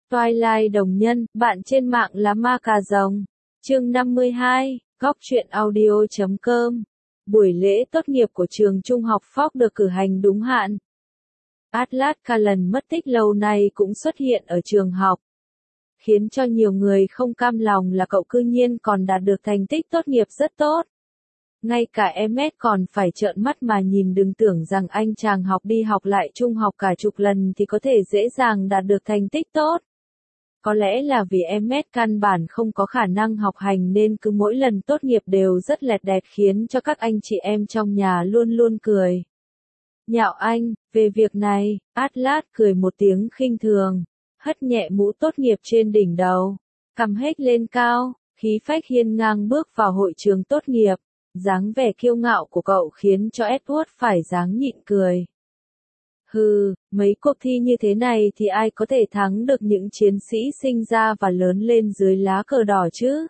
Twilight đồng nhân, bạn trên mạng là ma cà rồng. Chương 52, góc truyện audio.com. Buổi lễ tốt nghiệp của trường trung học Fox được cử hành đúng hạn. Atlas Callan mất tích lâu nay cũng xuất hiện ở trường học, khiến cho nhiều người không cam lòng là cậu cư nhiên còn đạt được thành tích tốt nghiệp rất tốt. Ngay cả Emmet còn phải trợn mắt mà nhìn, đừng tưởng rằng anh chàng học đi học lại trung học cả chục lần thì có thể dễ dàng đạt được thành tích tốt. Có lẽ là vì Emmet căn bản không có khả năng học hành nên cứ mỗi lần tốt nghiệp đều rất lẹt đẹt, khiến cho các anh chị em trong nhà luôn luôn cười nhạo anh. Về việc này, Atlas cười một tiếng khinh thường, hất nhẹ mũ tốt nghiệp trên đỉnh đầu, cầm hết lên cao, khí phách hiên ngang bước vào hội trường tốt nghiệp. Dáng vẻ kiêu ngạo của cậu khiến cho Edward phải dáng nhịn cười. Hừ, mấy cuộc thi như thế này thì ai có thể thắng được những chiến sĩ sinh ra và lớn lên dưới lá cờ đỏ chứ?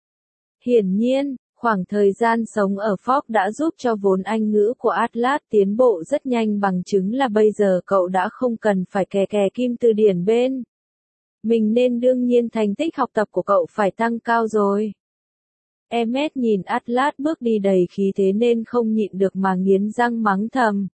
Hiển nhiên, khoảng thời gian sống ở Fox đã giúp cho vốn Anh ngữ của Atlas tiến bộ rất nhanh, bằng chứng là bây giờ cậu đã không cần phải kè kim từ điển bên mình nên đương nhiên thành tích học tập của cậu phải tăng cao rồi. Emmet nhìn Atlas bước đi đầy khí thế nên không nhịn được mà nghiến răng mắng thầm.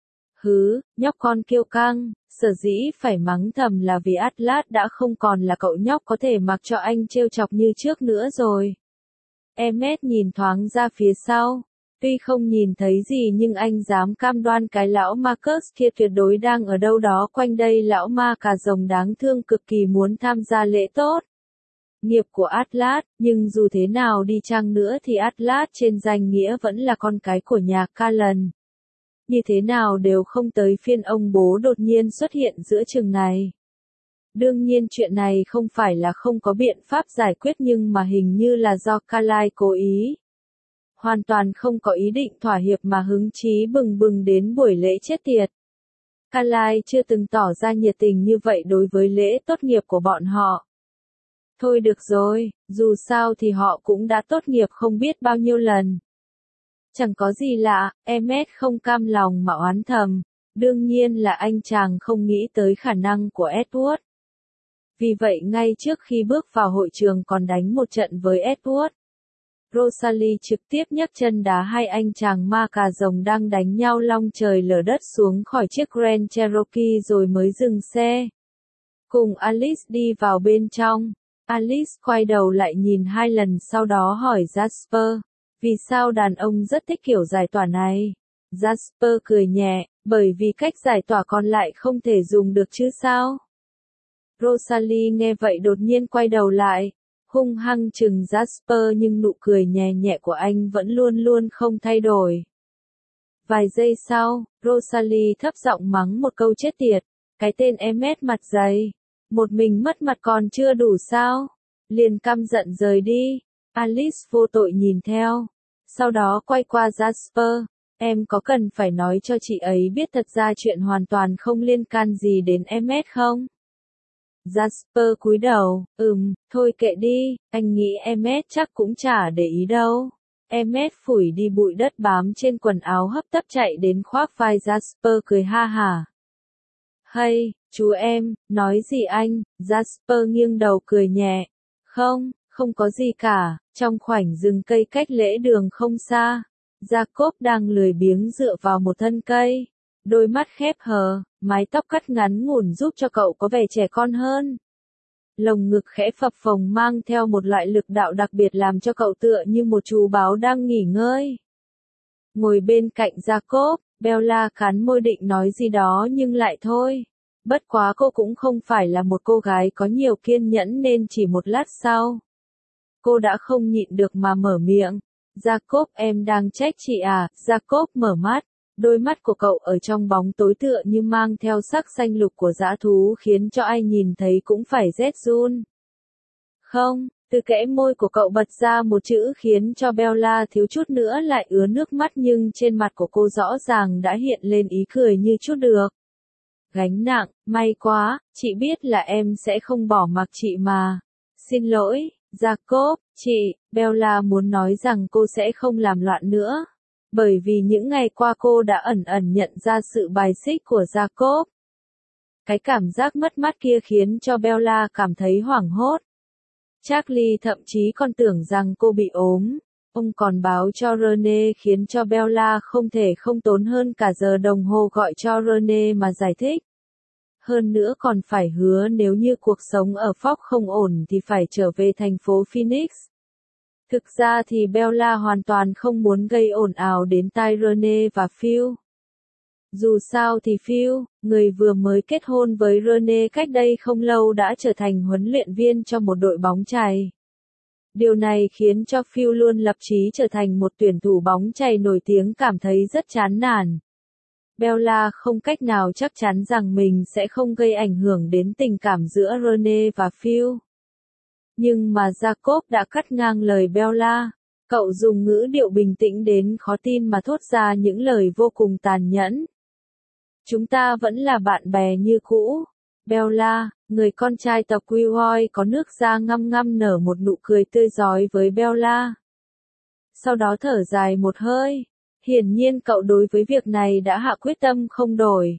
Hứ, nhóc con kiêu căng, sở dĩ phải mắng thầm là vì Atlas đã không còn là cậu nhóc có thể mặc cho anh trêu chọc như trước nữa rồi. Emmet nhìn thoáng ra phía sau, tuy không nhìn thấy gì nhưng anh dám cam đoan cái lão Marcus kia tuyệt đối đang ở đâu đó quanh đây. Lão ma cà rồng đáng thương cực kỳ muốn tham gia lễ tốt nghiệp của Atlas, nhưng dù thế nào đi chăng nữa thì Atlas trên danh nghĩa vẫn là con cái của nhà Callan. Như thế nào đều không tới phiên ông bố đột nhiên xuất hiện giữa chừng này. Đương nhiên chuyện này không phải là không có biện pháp giải quyết, nhưng mà hình như là do Callan cố ý. Hoàn toàn không có ý định thỏa hiệp mà hứng chí bừng bừng đến buổi lễ chết tiệt. Callan chưa từng tỏ ra nhiệt tình như vậy đối với lễ tốt nghiệp của bọn họ. Thôi được rồi, dù sao thì họ cũng đã tốt nghiệp không biết bao nhiêu lần. Chẳng có gì lạ, Emmet không cam lòng mà oán thầm. Đương nhiên là anh chàng không nghĩ tới khả năng của Edward. Vì vậy ngay trước khi bước vào hội trường còn đánh một trận với Edward, Rosalie trực tiếp nhấc chân đá hai anh chàng ma cà rồng đang đánh nhau long trời lở đất xuống khỏi chiếc Grand Cherokee rồi mới dừng xe. Cùng Alice đi vào bên trong. Alice quay đầu lại nhìn hai lần sau đó hỏi Jasper, vì sao đàn ông rất thích kiểu giải tỏa này? Jasper cười nhẹ, bởi vì cách giải tỏa còn lại không thể dùng được chứ sao? Rosalie nghe vậy đột nhiên quay đầu lại, hung hăng chừng Jasper, nhưng nụ cười nhẹ nhẹ của anh vẫn luôn luôn không thay đổi. Vài giây sau, Rosalie thấp giọng mắng một câu chết tiệt, cái tên Emmet mặt dày. Một mình mất mặt còn chưa đủ sao? Liền căm giận rời đi. Alice vô tội nhìn theo. Sau đó quay qua Jasper. Em có cần phải nói cho chị ấy biết thật ra chuyện hoàn toàn không liên can gì đến Emmet không? Jasper cúi đầu, thôi kệ đi, anh nghĩ Emmet chắc cũng chả để ý đâu. Emmet phủi đi bụi đất bám trên quần áo hấp tấp chạy đến khoác vai Jasper cười ha hả. Hay, chú em, nói gì anh? Jasper nghiêng đầu cười nhẹ. Không có gì cả, trong khoảnh rừng cây cách lễ đường không xa. Jacob đang lười biếng dựa vào một thân cây. Đôi mắt khép hờ, mái tóc cắt ngắn ngủn giúp cho cậu có vẻ trẻ con hơn. Lồng ngực khẽ phập phồng mang theo một loại lực đạo đặc biệt làm cho cậu tựa như một chú báo đang nghỉ ngơi. Ngồi bên cạnh Jacob, Bella cắn môi định nói gì đó nhưng lại thôi. Bất quá cô cũng không phải là một cô gái có nhiều kiên nhẫn nên chỉ một lát sau, cô đã không nhịn được mà mở miệng. Jacob, em đang trách chị à? Jacob mở mắt, đôi mắt của cậu ở trong bóng tối tựa như mang theo sắc xanh lục của dã thú khiến cho ai nhìn thấy cũng phải rét run. Không, từ kẽ môi của cậu bật ra một chữ khiến cho Bella thiếu chút nữa lại ứa nước mắt, nhưng trên mặt của cô rõ ràng đã hiện lên ý cười như chút được gánh nặng. May quá, chị biết là em sẽ không bỏ mặc chị mà. Xin lỗi, Jacob, chị. Bella muốn nói rằng cô sẽ không làm loạn nữa, bởi vì những ngày qua cô đã ẩn ẩn nhận ra sự bài xích của Jacob. Cái cảm giác mất mát kia khiến cho Bella cảm thấy hoảng hốt. Charlie thậm chí còn tưởng rằng cô bị ốm. Ông còn báo cho Rene khiến cho Bella không thể không tốn hơn cả giờ đồng hồ gọi cho Rene mà giải thích. Hơn nữa còn phải hứa nếu như cuộc sống ở Fox không ổn thì phải trở về thành phố Phoenix. Thực ra thì Bella hoàn toàn không muốn gây ồn ào đến tai Rene và Phil. Dù sao thì Phil, người vừa mới kết hôn với Rene cách đây không lâu đã trở thành huấn luyện viên cho một đội bóng chày. Điều này khiến cho Phil luôn lập chí trở thành một tuyển thủ bóng chày nổi tiếng cảm thấy rất chán nản. Bella không cách nào chắc chắn rằng mình sẽ không gây ảnh hưởng đến tình cảm giữa Rene và Phil. Nhưng mà Jacob đã cắt ngang lời Bella. Cậu dùng ngữ điệu bình tĩnh đến khó tin mà thốt ra những lời vô cùng tàn nhẫn. Chúng ta vẫn là bạn bè như cũ. Bella, người con trai tộc Queehoy có nước da ngăm ngăm nở một nụ cười tươi rói với Bella. Sau đó thở dài một hơi. Hiển nhiên cậu đối với việc này đã hạ quyết tâm không đổi.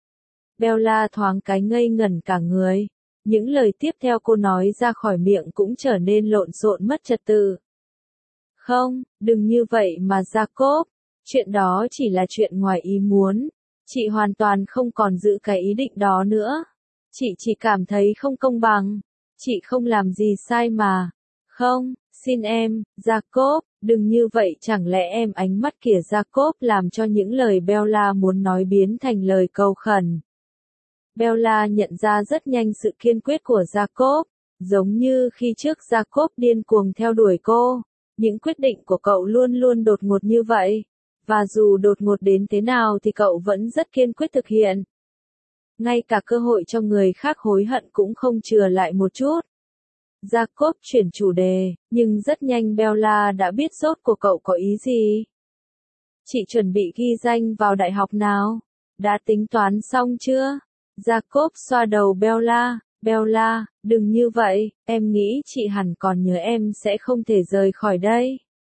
Bella thoáng cái ngây ngẩn cả người. Những lời tiếp theo cô nói ra khỏi miệng cũng trở nên lộn xộn mất trật tự. Không, đừng như vậy mà Jacob. Chuyện đó chỉ là chuyện ngoài ý muốn. Chị hoàn toàn không còn giữ cái ý định đó nữa. Chị chỉ cảm thấy không công bằng. Chị không làm gì sai mà. Không, xin em, Jacob, đừng như vậy, chẳng lẽ em? Ánh mắt kìa Jacob làm cho những lời Bella muốn nói biến thành lời cầu khẩn. Bella nhận ra rất nhanh sự kiên quyết của Jacob, giống như khi trước Jacob điên cuồng theo đuổi cô. Những quyết định của cậu luôn luôn đột ngột như vậy. Và dù đột ngột đến thế nào thì cậu vẫn rất kiên quyết thực hiện. Ngay cả cơ hội cho người khác hối hận cũng không chừa lại một chút. Jacob chuyển chủ đề, nhưng rất nhanh Bella đã biết rốt cuộc cậu có ý gì. Chị chuẩn bị ghi danh vào đại học nào? Đã tính toán xong chưa? Jacob xoa đầu Bella. Bella, đừng như vậy, em nghĩ chị hẳn còn nhớ em sẽ không thể rời khỏi đây.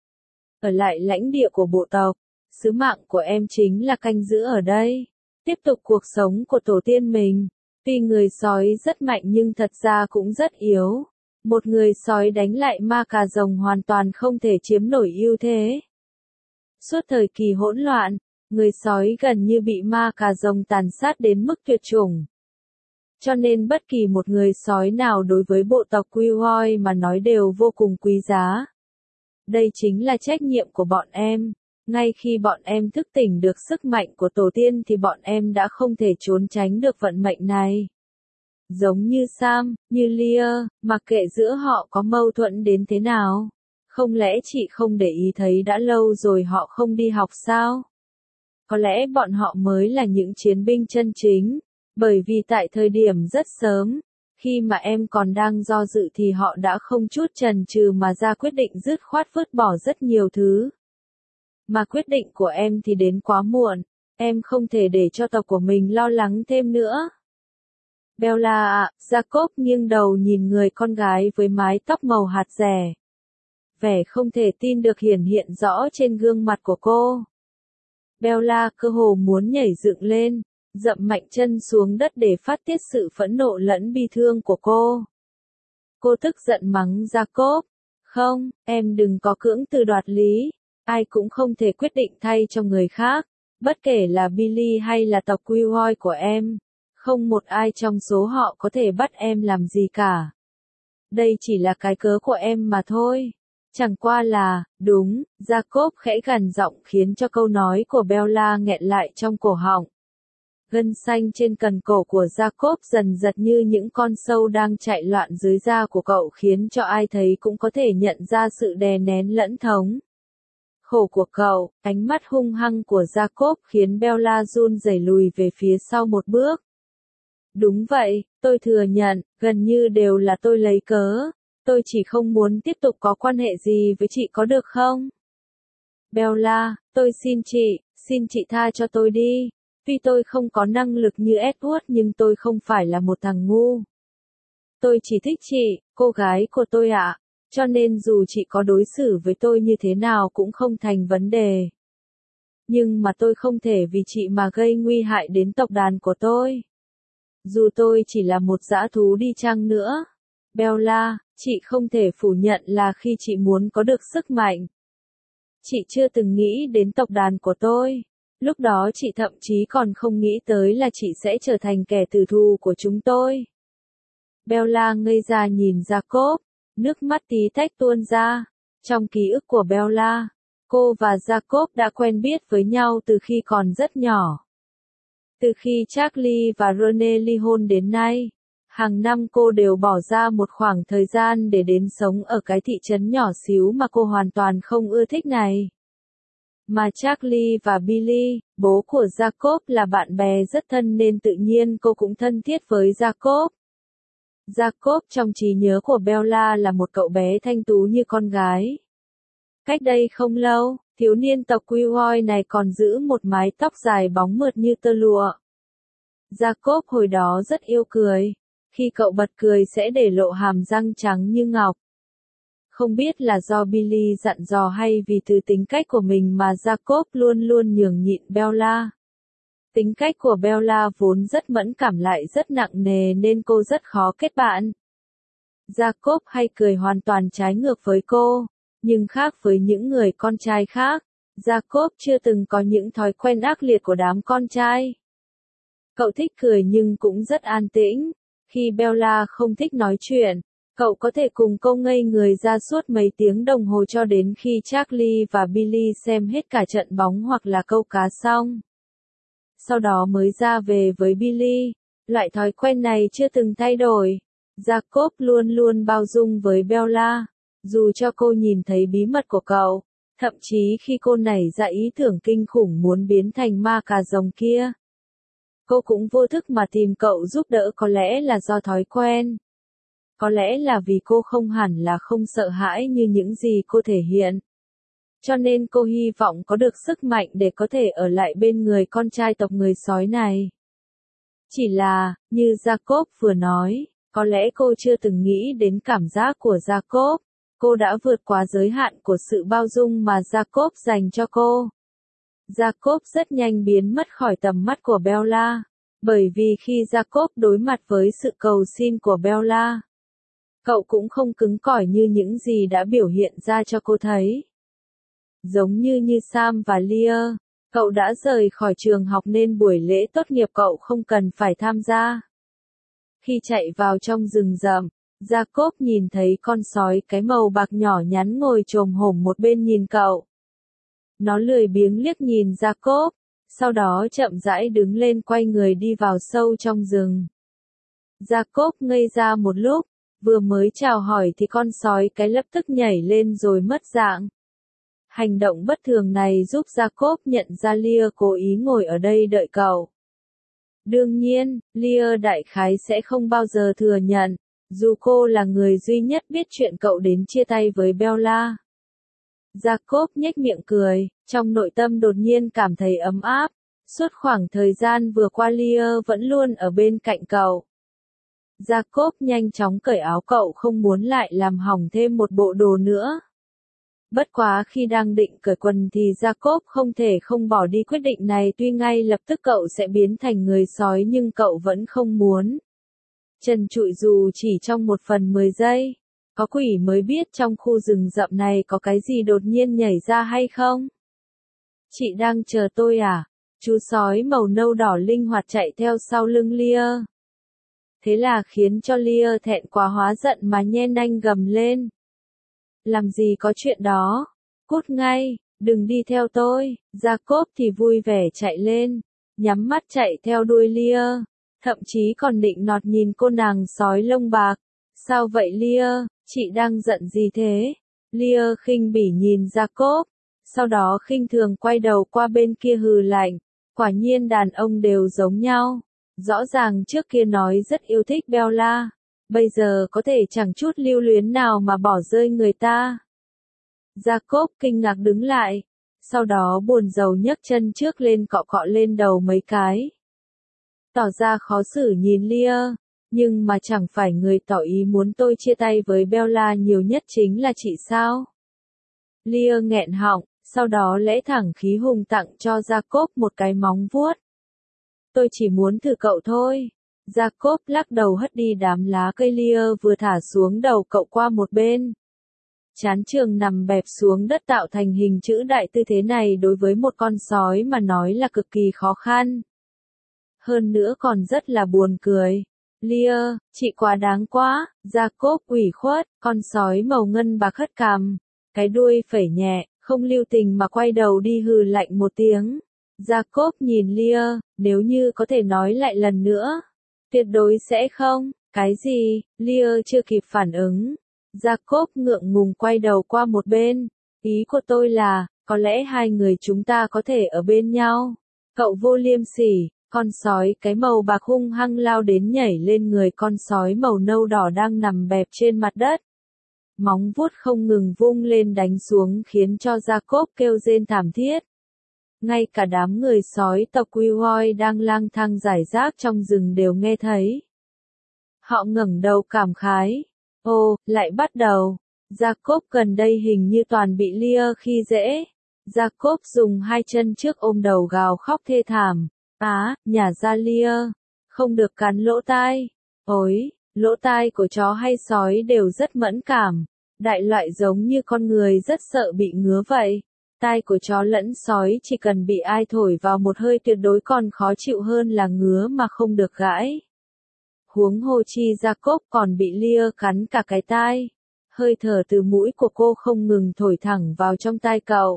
Ở lại lãnh địa của bộ tộc, sứ mạng của em chính là canh giữ ở đây. Tiếp tục cuộc sống của tổ tiên mình. Tuy người sói rất mạnh nhưng thật ra cũng rất yếu. Một người sói đánh lại ma cà rồng hoàn toàn không thể chiếm nổi ưu thế. Suốt thời kỳ hỗn loạn, người sói gần như bị ma cà rồng tàn sát đến mức tuyệt chủng. Cho nên bất kỳ một người sói nào đối với bộ tộc Queehoy mà nói đều vô cùng quý giá. Đây chính là trách nhiệm của bọn em. Ngay khi bọn em thức tỉnh được sức mạnh của tổ tiên thì bọn em đã không thể trốn tránh được vận mệnh này. Giống như Sam, như Leah, mặc kệ giữa họ có mâu thuẫn đến thế nào. Không lẽ chị không để ý thấy đã lâu rồi họ không đi học sao? Có lẽ bọn họ mới là những chiến binh chân chính. Bởi vì tại thời điểm rất sớm, khi mà em còn đang do dự thì họ đã không chút chần chừ mà ra quyết định dứt khoát vứt bỏ rất nhiều thứ. Mà quyết định của em thì đến quá muộn, em không thể để cho tộc của mình lo lắng thêm nữa. Bella ạ, Jacob nghiêng đầu nhìn người con gái với mái tóc màu hạt rẻ. Vẻ không thể tin được hiển hiện rõ trên gương mặt của cô. Bella cơ hồ muốn nhảy dựng lên, dậm mạnh chân xuống đất để phát tiết sự phẫn nộ lẫn bi thương của cô. Cô tức giận mắng Jacob. Không, em đừng có cưỡng từ đoạt lý. Ai cũng không thể quyết định thay cho người khác. Bất kể là Billy hay là tộc Queehoy của em. Không một ai trong số họ có thể bắt em làm gì cả. Đây chỉ là cái cớ của em mà thôi. Chẳng qua là, đúng, Jacob khẽ gằn giọng khiến cho câu nói của Bella nghẹn lại trong cổ họng. Gân xanh trên cần cổ của Jacob dần giật như những con sâu đang chạy loạn dưới da của cậu khiến cho ai thấy cũng có thể nhận ra sự đè nén lẫn thống khổ của cậu. Ánh mắt hung hăng của Jacob khiến Bella run rẩy lùi về phía sau một bước. Đúng vậy, tôi thừa nhận, gần như đều là tôi lấy cớ. Tôi chỉ không muốn tiếp tục có quan hệ gì với chị có được không? Bella, tôi xin chị tha cho tôi đi. Tuy tôi không có năng lực như Edward nhưng tôi không phải là một thằng ngu. Tôi chỉ thích chị, cô gái của tôi ạ. Cho nên dù chị có đối xử với tôi như thế nào cũng không thành vấn đề. Nhưng mà tôi không thể vì chị mà gây nguy hại đến tộc đàn của tôi. Dù tôi chỉ là một dã thú đi chăng nữa. Bella, chị không thể phủ nhận là khi chị muốn có được sức mạnh. Chị chưa từng nghĩ đến tộc đàn của tôi. Lúc đó chị thậm chí còn không nghĩ tới là chị sẽ trở thành kẻ tử thù của chúng tôi. Bella ngây ra nhìn Jacob, nước mắt tí tách tuôn ra. Trong ký ức của Bella, cô và Jacob đã quen biết với nhau từ khi còn rất nhỏ. Từ khi Charlie và Rene ly hôn đến nay, hàng năm cô đều bỏ ra một khoảng thời gian để đến sống ở cái thị trấn nhỏ xíu mà cô hoàn toàn không ưa thích này. Mà Charlie và Billy, bố của Jacob là bạn bè rất thân nên tự nhiên cô cũng thân thiết với Jacob. Jacob trong trí nhớ của Bella là một cậu bé thanh tú như con gái. Cách đây không lâu, thiếu niên tộc Queequeg này còn giữ một mái tóc dài bóng mượt như tơ lụa. Jacob hồi đó rất yêu cười. Khi cậu bật cười sẽ để lộ hàm răng trắng như ngọc. Không biết là do Billy dặn dò hay vì từ tính cách của mình mà Jacob luôn luôn nhường nhịn Bella. Tính cách của Bella vốn rất mẫn cảm lại rất nặng nề nên cô rất khó kết bạn. Jacob hay cười hoàn toàn trái ngược với cô, nhưng khác với những người con trai khác, Jacob chưa từng có những thói quen ác liệt của đám con trai. Cậu thích cười nhưng cũng rất an tĩnh. Khi Bella không thích nói chuyện, cậu có thể cùng cô ngây người ra suốt mấy tiếng đồng hồ cho đến khi Charlie và Billy xem hết cả trận bóng hoặc là câu cá xong. Sau đó mới ra về với Billy. Loại thói quen này chưa từng thay đổi. Jacob luôn luôn bao dung với Bella, dù cho cô nhìn thấy bí mật của cậu, thậm chí khi cô nảy ra ý tưởng kinh khủng muốn biến thành ma cà rồng kia. Cô cũng vô thức mà tìm cậu giúp đỡ, có lẽ là do thói quen. Có lẽ là vì cô không hẳn là không sợ hãi như những gì cô thể hiện. Cho nên cô hy vọng có được sức mạnh để có thể ở lại bên người con trai tộc người sói này. Chỉ là, như Jacob vừa nói, có lẽ cô chưa từng nghĩ đến cảm giác của Jacob. Cô đã vượt quá giới hạn của sự bao dung mà Jacob dành cho cô. Jacob rất nhanh biến mất khỏi tầm mắt của Bella, bởi vì khi Jacob đối mặt với sự cầu xin của Bella, cậu cũng không cứng cỏi như những gì đã biểu hiện ra cho cô thấy. Giống như Sam và Leah, cậu đã rời khỏi trường học nên buổi lễ tốt nghiệp cậu không cần phải tham gia. Khi chạy vào trong rừng rậm, Jacob nhìn thấy con sói cái màu bạc nhỏ nhắn ngồi chồm hổm một bên nhìn cậu. Nó lười biếng liếc nhìn Jacob, sau đó chậm rãi đứng lên quay người đi vào sâu trong rừng. Jacob ngây ra một lúc, vừa mới chào hỏi thì con sói cái lập tức nhảy lên rồi mất dạng. Hành động bất thường này giúp Jacob nhận ra Leah cố ý ngồi ở đây đợi cậu. Đương nhiên, Leah đại khái sẽ không bao giờ thừa nhận, dù cô là người duy nhất biết chuyện cậu đến chia tay với Bella. Jacob nhếch miệng cười, trong nội tâm đột nhiên cảm thấy ấm áp. Suốt khoảng thời gian vừa qua Leah vẫn luôn ở bên cạnh cậu. Jacob nhanh chóng cởi áo, cậu không muốn lại làm hỏng thêm một bộ đồ nữa. Bất quá khi đang định cởi quần thì Jacob không thể không bỏ đi quyết định này, tuy ngay lập tức cậu sẽ biến thành người sói nhưng cậu vẫn không muốn. Trần trụi dù chỉ trong 1/10 giây. Có quỷ mới biết trong khu rừng rậm này có cái gì đột nhiên nhảy ra hay không? Chị đang chờ tôi à? Chú sói màu nâu đỏ linh hoạt chạy theo sau lưng Leah. Thế là khiến cho Leah thẹn quá hóa giận mà nhen nanh gầm lên. Làm gì có chuyện đó? Cút ngay, đừng đi theo tôi. Jacob thì vui vẻ chạy lên, nhắm mắt chạy theo đuôi Leah, thậm chí còn định nọt nhìn cô nàng sói lông bạc. Sao vậy Leah, chị đang giận gì thế? Leah khinh bỉ nhìn Jacob, sau đó khinh thường quay đầu qua bên kia hừ lạnh. Quả nhiên đàn ông đều giống nhau. Rõ ràng trước kia nói rất yêu thích Bella, bây giờ có thể chẳng chút lưu luyến nào mà bỏ rơi người ta. Jacob kinh ngạc đứng lại, sau đó buồn rầu nhấc chân trước lên cọ cọ lên đầu mấy cái. Tỏ ra khó xử nhìn Leah, nhưng mà chẳng phải người tỏ ý muốn tôi chia tay với Bella nhiều nhất chính là chị sao? Leah nghẹn họng, sau đó lẽ thẳng khí hùng tặng cho Jacob một cái móng vuốt. Tôi chỉ muốn thử cậu thôi. Jacob lắc đầu hất đi đám lá cây Lear vừa thả xuống đầu cậu qua một bên. Trán trường nằm bẹp xuống đất tạo thành hình chữ đại, tư thế này đối với một con sói mà nói là cực kỳ khó khăn. Hơn nữa còn rất là buồn cười. Lear, chị quá đáng quá, Jacob ủy khuất, con sói màu ngân bạc hất cằm, cái đuôi phẩy nhẹ, không lưu tình mà quay đầu đi hừ lạnh một tiếng. Jacob nhìn Lear, nếu như có thể nói lại lần nữa. Tuyệt đối sẽ không, cái gì, Lear chưa kịp phản ứng. Jacob ngượng ngùng quay đầu qua một bên. Ý của tôi là, có lẽ hai người chúng ta có thể ở bên nhau. Cậu vô liêm sỉ. Con sói cái màu bạc hung hăng lao đến nhảy lên người con sói màu nâu đỏ đang nằm bẹp trên mặt đất. Móng vuốt không ngừng vung lên đánh xuống khiến cho Jacob kêu rên thảm thiết. Ngay cả đám người sói tộc Queequeg đang lang thang rải rác trong rừng đều nghe thấy. Họ ngẩng đầu cảm khái. Ồ, lại bắt đầu. Jacob gần đây hình như toàn bị Lear khi dễ. Jacob dùng hai chân trước ôm đầu gào khóc thê thảm. Nhả ra Lear. Không được cắn lỗ tai. Ôi, lỗ tai của chó hay sói đều rất mẫn cảm. Đại loại giống như con người rất sợ bị ngứa vậy. Tai của chó lẫn sói chỉ cần bị ai thổi vào một hơi tuyệt đối còn khó chịu hơn là ngứa mà không được gãi. Huống hồ chi Jacob còn bị Lear cắn cả cái tai. Hơi thở từ mũi của cô không ngừng thổi thẳng vào trong tai cậu.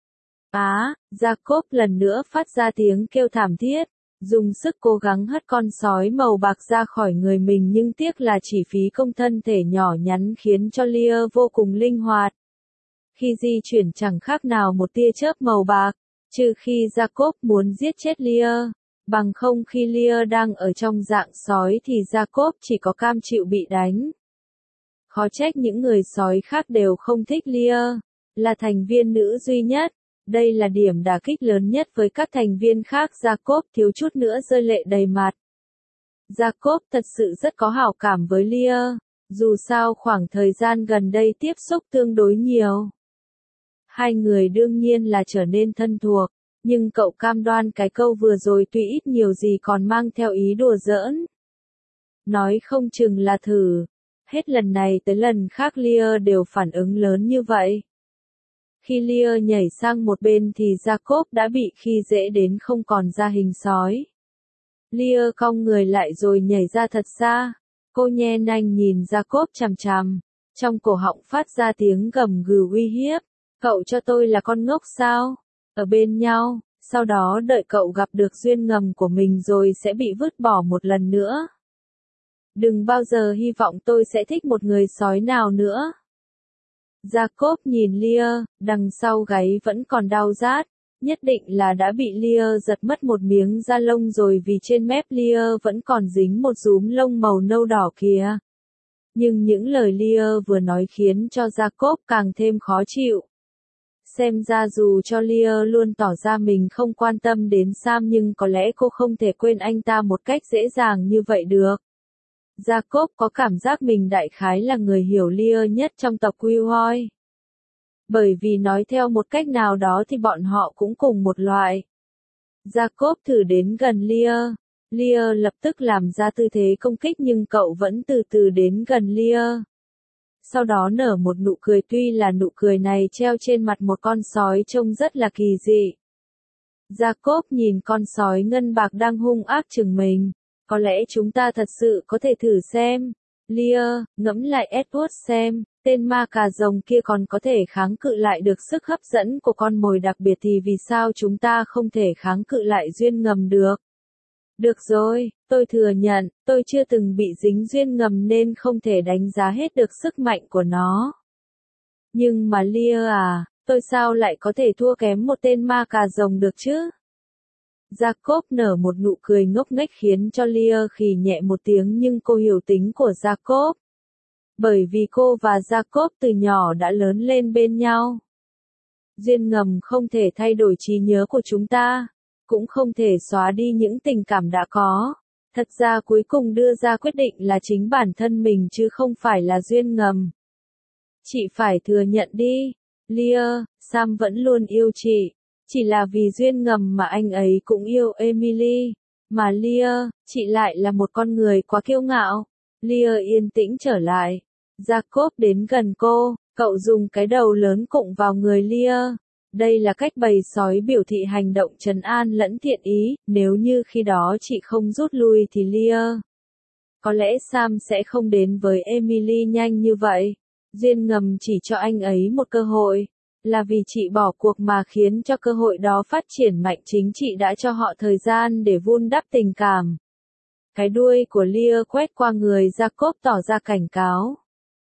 Jacob lần nữa phát ra tiếng kêu thảm thiết, dùng sức cố gắng hất con sói màu bạc ra khỏi người mình nhưng tiếc là chỉ phí công thân thể nhỏ nhắn khiến cho Lear vô cùng linh hoạt. Khi di chuyển chẳng khác nào một tia chớp màu bạc, trừ khi Jacob muốn giết chết Lear, bằng không khi Lear đang ở trong dạng sói thì Jacob chỉ có cam chịu bị đánh. Khó trách những người sói khác đều không thích Lear, là thành viên nữ duy nhất. Đây là điểm đả kích lớn nhất với các thành viên khác. Jacob thiếu chút nữa rơi lệ đầy mặt. Jacob thật sự rất có hảo cảm với Lear, dù sao khoảng thời gian gần đây tiếp xúc tương đối nhiều. Hai người đương nhiên là trở nên thân thuộc, nhưng cậu cam đoan cái câu vừa rồi tuy ít nhiều gì còn mang theo ý đùa giỡn. Nói không chừng là thử. Hết lần này tới lần khác Lear đều phản ứng lớn như vậy. Khi Lear nhảy sang một bên thì Jacob đã bị khi dễ đến không còn ra hình sói. Lear cong người lại rồi nhảy ra thật xa. Cô nhe nanh nhìn Jacob chằm chằm. Trong cổ họng phát ra tiếng gầm gừ uy hiếp. Cậu cho tôi là con ngốc sao? Ở bên nhau, sau đó đợi cậu gặp được duyên ngầm của mình rồi sẽ bị vứt bỏ một lần nữa. Đừng bao giờ hy vọng tôi sẽ thích một người sói nào nữa. Jacob nhìn Lear, đằng sau gáy vẫn còn đau rát, nhất định là đã bị Lear giật mất một miếng da lông rồi vì trên mép Lear vẫn còn dính một rúm lông màu nâu đỏ kìa. Nhưng những lời Lear vừa nói khiến cho Jacob càng thêm khó chịu. Xem ra dù cho Lear luôn tỏ ra mình không quan tâm đến Sam nhưng có lẽ cô không thể quên anh ta một cách dễ dàng như vậy được. Jacob có cảm giác mình đại khái là người hiểu Lear nhất trong tộc Queequeg. Bởi vì nói theo một cách nào đó thì bọn họ cũng cùng một loại. Jacob thử đến gần Lear. Lear lập tức làm ra tư thế công kích nhưng cậu vẫn từ từ đến gần Lear. Sau đó nở một nụ cười, tuy là nụ cười này treo trên mặt một con sói trông rất là kỳ dị. Jacob nhìn con sói ngân bạc đang hung ác chừng mình. Có lẽ chúng ta thật sự có thể thử xem. Lear, ngẫm lại Edward xem, tên ma cà rồng kia còn có thể kháng cự lại được sức hấp dẫn của con mồi đặc biệt thì vì sao chúng ta không thể kháng cự lại duyên ngầm được? Được rồi, tôi thừa nhận, tôi chưa từng bị dính duyên ngầm nên không thể đánh giá hết được sức mạnh của nó. Nhưng mà Lear tôi sao lại có thể thua kém một tên ma cà rồng được chứ? Jacob nở một nụ cười ngốc nghếch khiến cho Lear khì nhẹ một tiếng nhưng cô hiểu tính của Jacob. Bởi vì cô và Jacob từ nhỏ đã lớn lên bên nhau. Duyên ngầm không thể thay đổi trí nhớ của chúng ta, cũng không thể xóa đi những tình cảm đã có. Thật ra cuối cùng đưa ra quyết định là chính bản thân mình chứ không phải là duyên ngầm. Chị phải thừa nhận đi, Lear, Sam vẫn luôn yêu chị. Chỉ là vì duyên ngầm mà anh ấy cũng yêu Emily. Mà Leah, chị lại là một con người quá kiêu ngạo. Leah yên tĩnh trở lại. Jacob đến gần cô, cậu dùng cái đầu lớn cụng vào người Leah. Đây là cách bầy sói biểu thị hành động trấn an lẫn thiện ý, nếu như khi đó chị không rút lui thì Leah. Có lẽ Sam sẽ không đến với Emily nhanh như vậy. Duyên ngầm chỉ cho anh ấy một cơ hội. Là vì chị bỏ cuộc mà khiến cho cơ hội đó phát triển mạnh, chính chị đã cho họ thời gian để vun đắp tình cảm. Cái đuôi của Leah quét qua người Jacob tỏ ra cảnh cáo.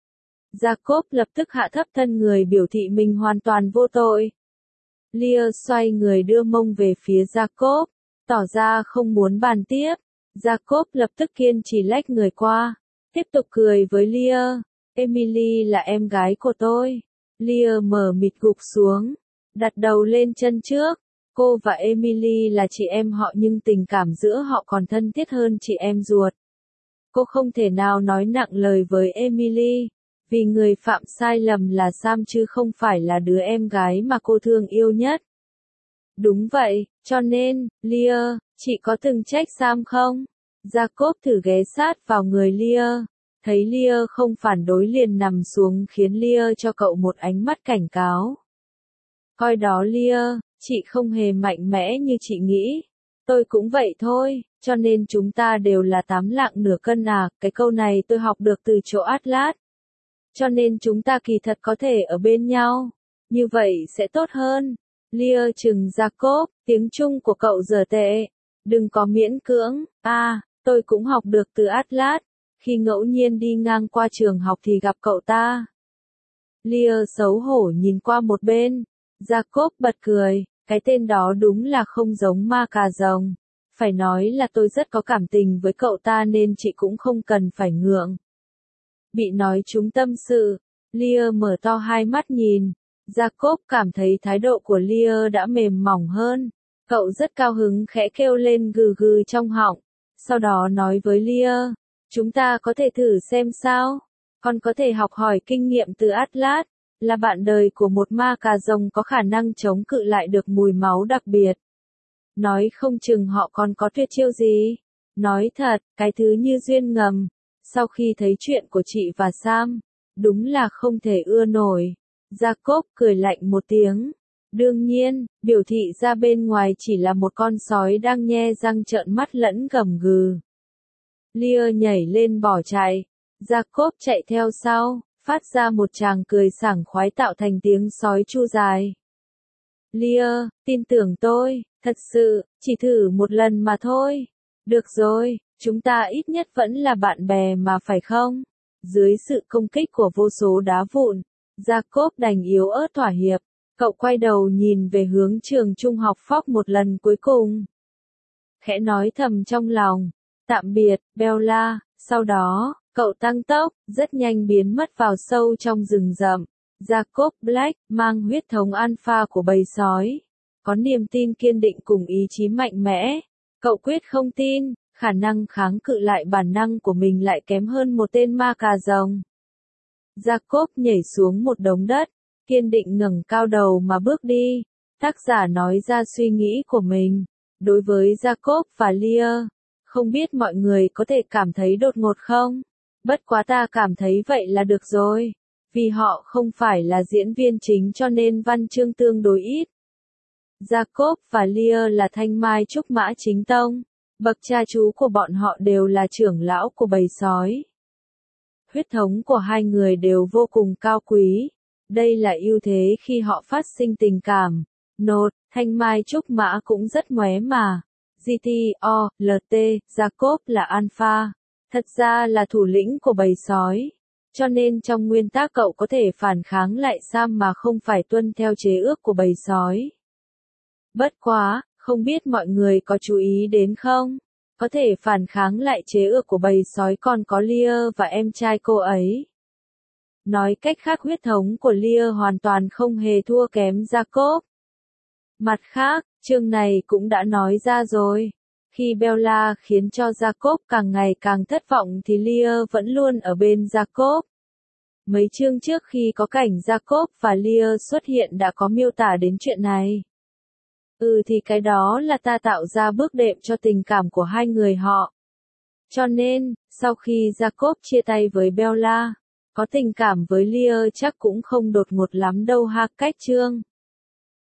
Jacob lập tức hạ thấp thân người biểu thị mình hoàn toàn vô tội. Leah xoay người đưa mông về phía Jacob, tỏ ra không muốn bàn tiếp. Jacob lập tức kiên trì lách người qua, tiếp tục cười với Leah. Emily là em gái của tôi. Leah mờ mịt gục xuống, đặt đầu lên chân trước. Cô và Emily là chị em họ nhưng tình cảm giữa họ còn thân thiết hơn chị em ruột. Cô không thể nào nói nặng lời với Emily, vì người phạm sai lầm là Sam chứ không phải là đứa em gái mà cô thương yêu nhất. Đúng vậy, cho nên, Leah, chị có từng trách Sam không? Jacob thử ghé sát vào người Leah. Thấy Leah không phản đối liền nằm xuống khiến Leah cho cậu một ánh mắt cảnh cáo. Coi đó Leah, chị không hề mạnh mẽ như chị nghĩ. Tôi cũng vậy thôi, cho nên chúng ta đều là 8 lạng nửa cân à, cái câu này tôi học được từ chỗ Atlas. Cho nên chúng ta kỳ thật có thể ở bên nhau. Như vậy sẽ tốt hơn. Leah trừng Jacob, tiếng Trung của cậu giờ tệ. Đừng có miễn cưỡng, tôi cũng học được từ Atlas. Khi ngẫu nhiên đi ngang qua trường học thì gặp cậu ta. Leah xấu hổ nhìn qua một bên. Jacob bật cười, cái tên đó đúng là không giống ma cà rồng. Phải nói là tôi rất có cảm tình với cậu ta nên chị cũng không cần phải ngượng. Bị nói trúng tâm sự, Leah mở to hai mắt nhìn. Jacob cảm thấy thái độ của Leah đã mềm mỏng hơn. Cậu rất cao hứng khẽ kêu lên gừ gừ trong họng. Sau đó nói với Leah, chúng ta có thể thử xem sao. Con có thể học hỏi kinh nghiệm từ Atlas, là bạn đời của một ma cà rồng có khả năng chống cự lại được mùi máu đặc biệt. Nói không chừng họ còn có tuyệt chiêu gì. Nói thật, cái thứ như duyên ngầm. Sau khi thấy chuyện của chị và Sam, đúng là không thể ưa nổi. Jacob cười lạnh một tiếng. Đương nhiên, biểu thị ra bên ngoài chỉ là một con sói đang nhe răng trợn mắt lẫn gầm gừ. Leah nhảy lên bỏ chạy. Jacob chạy theo sau, phát ra một tràng cười sảng khoái tạo thành tiếng sói chu dài. Leah, tin tưởng tôi, thật sự, chỉ thử một lần mà thôi. Được rồi, chúng ta ít nhất vẫn là bạn bè mà phải không? Dưới sự công kích của vô số đá vụn, Jacob đành yếu ớt thỏa hiệp. Cậu quay đầu nhìn về hướng trường trung học Fox một lần cuối cùng. Khẽ nói thầm trong lòng, tạm biệt, Bella. Sau đó, cậu tăng tốc, rất nhanh biến mất vào sâu trong rừng rậm. Jacob Black, mang huyết thống alpha của bầy sói. Có niềm tin kiên định cùng ý chí mạnh mẽ. Cậu quyết không tin, khả năng kháng cự lại bản năng của mình lại kém hơn một tên ma cà rồng. Jacob nhảy xuống một đống đất, kiên định ngẩng cao đầu mà bước đi. Tác giả nói ra suy nghĩ của mình. Đối với Jacob và Leah, không biết mọi người có thể cảm thấy đột ngột không? Bất quá ta cảm thấy vậy là được rồi. Vì họ không phải là diễn viên chính cho nên văn chương tương đối ít. Jacob và Leah là thanh mai trúc mã chính tông. Bậc cha chú của bọn họ đều là trưởng lão của bầy sói. Huyết thống của hai người đều vô cùng cao quý. Đây là ưu thế khi họ phát sinh tình cảm. Nốt, thanh mai trúc mã cũng rất ngoé mà. GTO-LT, Jacob là alpha. Thật ra là thủ lĩnh của bầy sói. Cho nên trong nguyên tắc cậu có thể phản kháng lại Sam mà không phải tuân theo chế ước của bầy sói. Bất quá, không biết mọi người có chú ý đến không? Có thể phản kháng lại chế ước của bầy sói còn có Leah và em trai cô ấy. Nói cách khác huyết thống của Leah hoàn toàn không hề thua kém Jacob. Mặt khác, chương này cũng đã nói ra rồi. Khi Bella khiến cho Jacob càng ngày càng thất vọng thì Leah vẫn luôn ở bên Jacob. Mấy chương trước khi có cảnh Jacob và Leah xuất hiện đã có miêu tả đến chuyện này. Thì cái đó là ta tạo ra bước đệm cho tình cảm của hai người họ. Cho nên, sau khi Jacob chia tay với Bella, có tình cảm với Lear chắc cũng không đột ngột lắm đâu ha. Cách chương